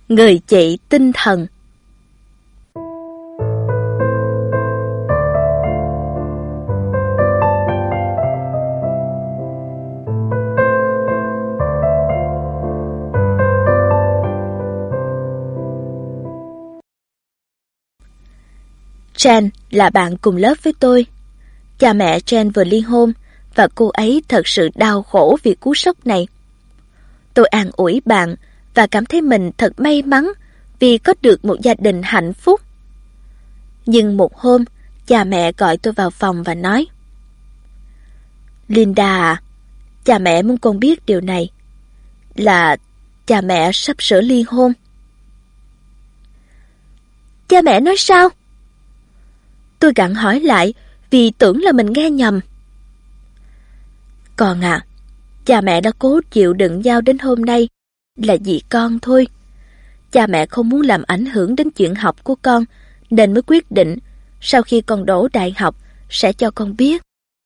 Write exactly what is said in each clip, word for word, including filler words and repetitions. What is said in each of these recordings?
Người chị tinh thần. Jen là bạn cùng lớp với tôi. Cha mẹ Jen vừa ly hôn và cô ấy thật sự đau khổ vì cú sốc này. Tôi an ủi bạn và cảm thấy mình thật may mắn vì có được một gia đình hạnh phúc. Nhưng một hôm, cha mẹ gọi tôi vào phòng và nói: Linda à, cha mẹ muốn con biết điều này, là cha mẹ sắp sửa ly hôn. Cha mẹ nói sao? Tôi gặng hỏi lại vì tưởng là mình nghe nhầm. Con à, cha mẹ đã cố chịu đựng nhau đến hôm nay là vì con thôi. Cha mẹ không muốn làm ảnh hưởng đến chuyện học của con, nên mới quyết định sau khi con đỗ đại học sẽ cho con biết.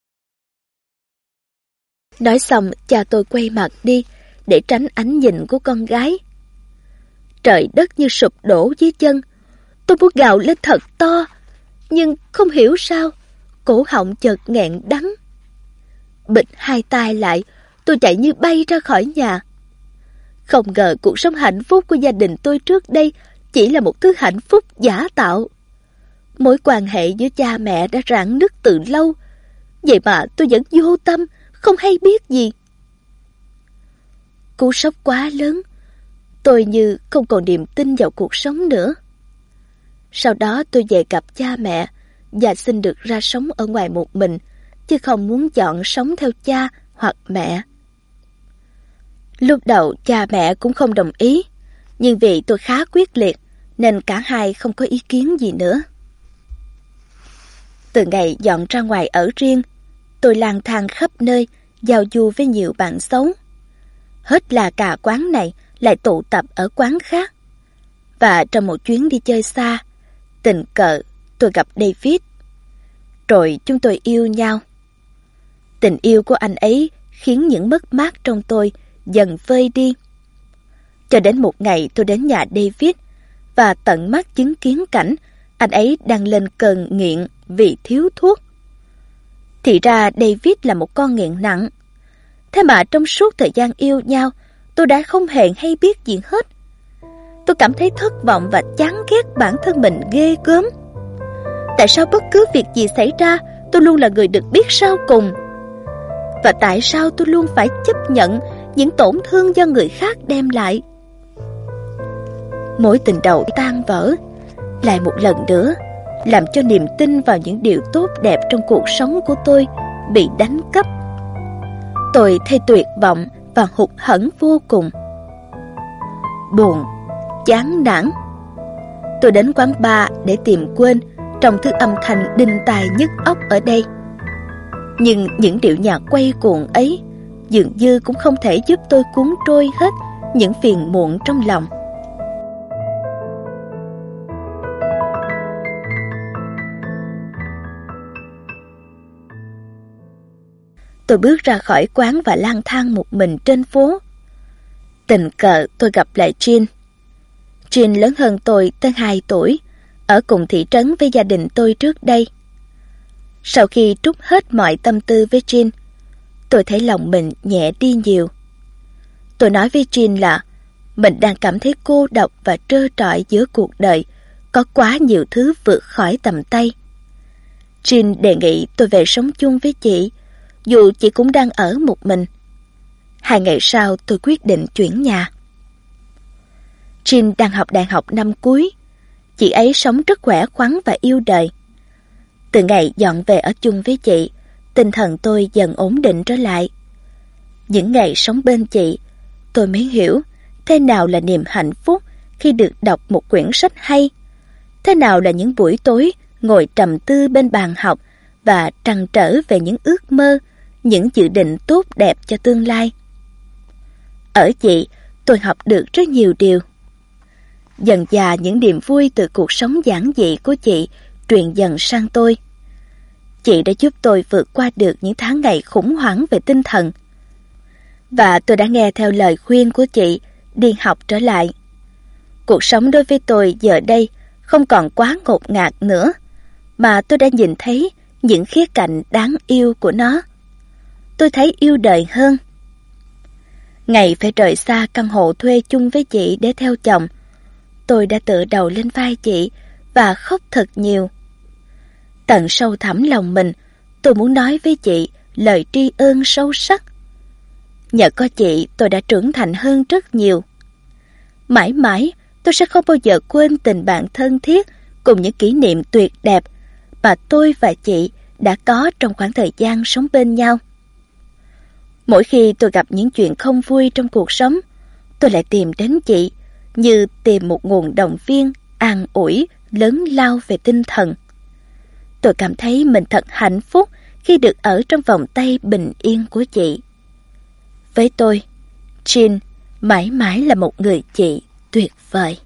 Nói xong, cha tôi quay mặt đi để tránh ánh nhìn của con gái. Trời đất như sụp đổ dưới chân. Tôi muốn gào lên thật to, nhưng không hiểu sao cổ họng chợt nghẹn đắng. Bịt hai tay lại, tôi chạy như bay ra khỏi nhà. Không ngờ cuộc sống hạnh phúc của gia đình tôi trước đây chỉ là một thứ hạnh phúc giả tạo. Mối quan hệ giữa cha mẹ đã rạn nứt từ lâu, vậy mà tôi vẫn vô tâm, không hay biết gì. Cú sốc quá lớn, tôi như không còn niềm tin vào cuộc sống nữa. Sau đó tôi về gặp cha mẹ và xin được ra sống ở ngoài một mình, chứ không muốn chọn sống theo cha hoặc mẹ. Lúc đầu cha mẹ cũng không đồng ý, nhưng vì tôi khá quyết liệt nên cả hai không có ý kiến gì nữa. Từ ngày dọn ra ngoài ở riêng, tôi lang thang khắp nơi, giao du với nhiều bạn xấu. Hết là cả quán này lại tụ tập ở quán khác. Và trong một chuyến đi chơi xa, tình cờ tôi gặp David. Rồi chúng tôi yêu nhau. Tình yêu của anh ấy khiến những mất mát trong tôi dần vơi đi. Cho đến một ngày tôi đến nhà David và tận mắt chứng kiến cảnh anh ấy đang lên cơn nghiện vì thiếu thuốc. Thì ra David là một con nghiện nặng. Thế mà trong suốt thời gian yêu nhau, tôi đã không hề hay biết gì hết. Tôi cảm thấy thất vọng và chán ghét bản thân mình ghê gớm. Tại sao bất cứ việc gì xảy ra, tôi luôn là người được biết sau cùng? Và tại sao tôi luôn phải chấp nhận những tổn thương do người khác đem lại? Mối tình đầu tan vỡ, lại một lần nữa làm cho niềm tin vào những điều tốt đẹp trong cuộc sống của tôi bị đánh cắp. Tôi thấy tuyệt vọng và hụt hẫng vô cùng. Buồn, chán nản. Tôi đến quán bar để tìm quên trong thứ âm thanh đinh tai nhức óc ở đây. Nhưng những điệu nhạc quay cuồng ấy dường như cũng không thể giúp tôi cuốn trôi hết những phiền muộn trong lòng. Tôi bước ra khỏi quán và lang thang một mình trên phố. Tình cờ tôi gặp lại Jean. Jean lớn hơn tôi tới hai tuổi, ở cùng thị trấn với gia đình tôi trước đây. Sau khi trút hết mọi tâm tư với Jean, tôi thấy lòng mình nhẹ đi nhiều. Tôi nói với Jean là mình đang cảm thấy cô độc và trơ trọi giữa cuộc đời, có quá nhiều thứ vượt khỏi tầm tay. Jean đề nghị tôi về sống chung với chị, dù chị cũng đang ở một mình. Hai ngày sau tôi quyết định chuyển nhà. Jean đang học đại học năm cuối. Chị ấy sống rất khỏe khoắn và yêu đời. Từ ngày dọn về ở chung với chị, tinh thần tôi dần ổn định trở lại. Những ngày sống bên chị, tôi mới hiểu thế nào là niềm hạnh phúc khi được đọc một quyển sách hay, thế nào là những buổi tối ngồi trầm tư bên bàn học và trăn trở về những ước mơ, những dự định tốt đẹp cho tương lai. Ở chị, tôi học được rất nhiều điều. Dần dà những niềm vui từ cuộc sống giản dị của chị truyền dần sang tôi. Chị đã giúp tôi vượt qua được những tháng ngày khủng hoảng về tinh thần. Và tôi đã nghe theo lời khuyên của chị đi học trở lại. Cuộc sống đối với tôi giờ đây không còn quá ngột ngạt nữa, mà tôi đã nhìn thấy những khía cạnh đáng yêu của nó. Tôi thấy yêu đời hơn. Ngày phải rời xa căn hộ thuê chung với chị để theo chồng, tôi đã tựa đầu lên vai chị và khóc thật nhiều. Tận sâu thẳm lòng mình, tôi muốn nói với chị lời tri ân sâu sắc. Nhờ có chị, tôi đã trưởng thành hơn rất nhiều. Mãi mãi, tôi sẽ không bao giờ quên tình bạn thân thiết cùng những kỷ niệm tuyệt đẹp mà tôi và chị đã có trong khoảng thời gian sống bên nhau. Mỗi khi tôi gặp những chuyện không vui trong cuộc sống, tôi lại tìm đến chị như tìm một nguồn động viên, an ủi, lớn lao về tinh thần. Tôi cảm thấy mình thật hạnh phúc khi được ở trong vòng tay bình yên của chị. Với tôi, Jean mãi mãi là một người chị tuyệt vời.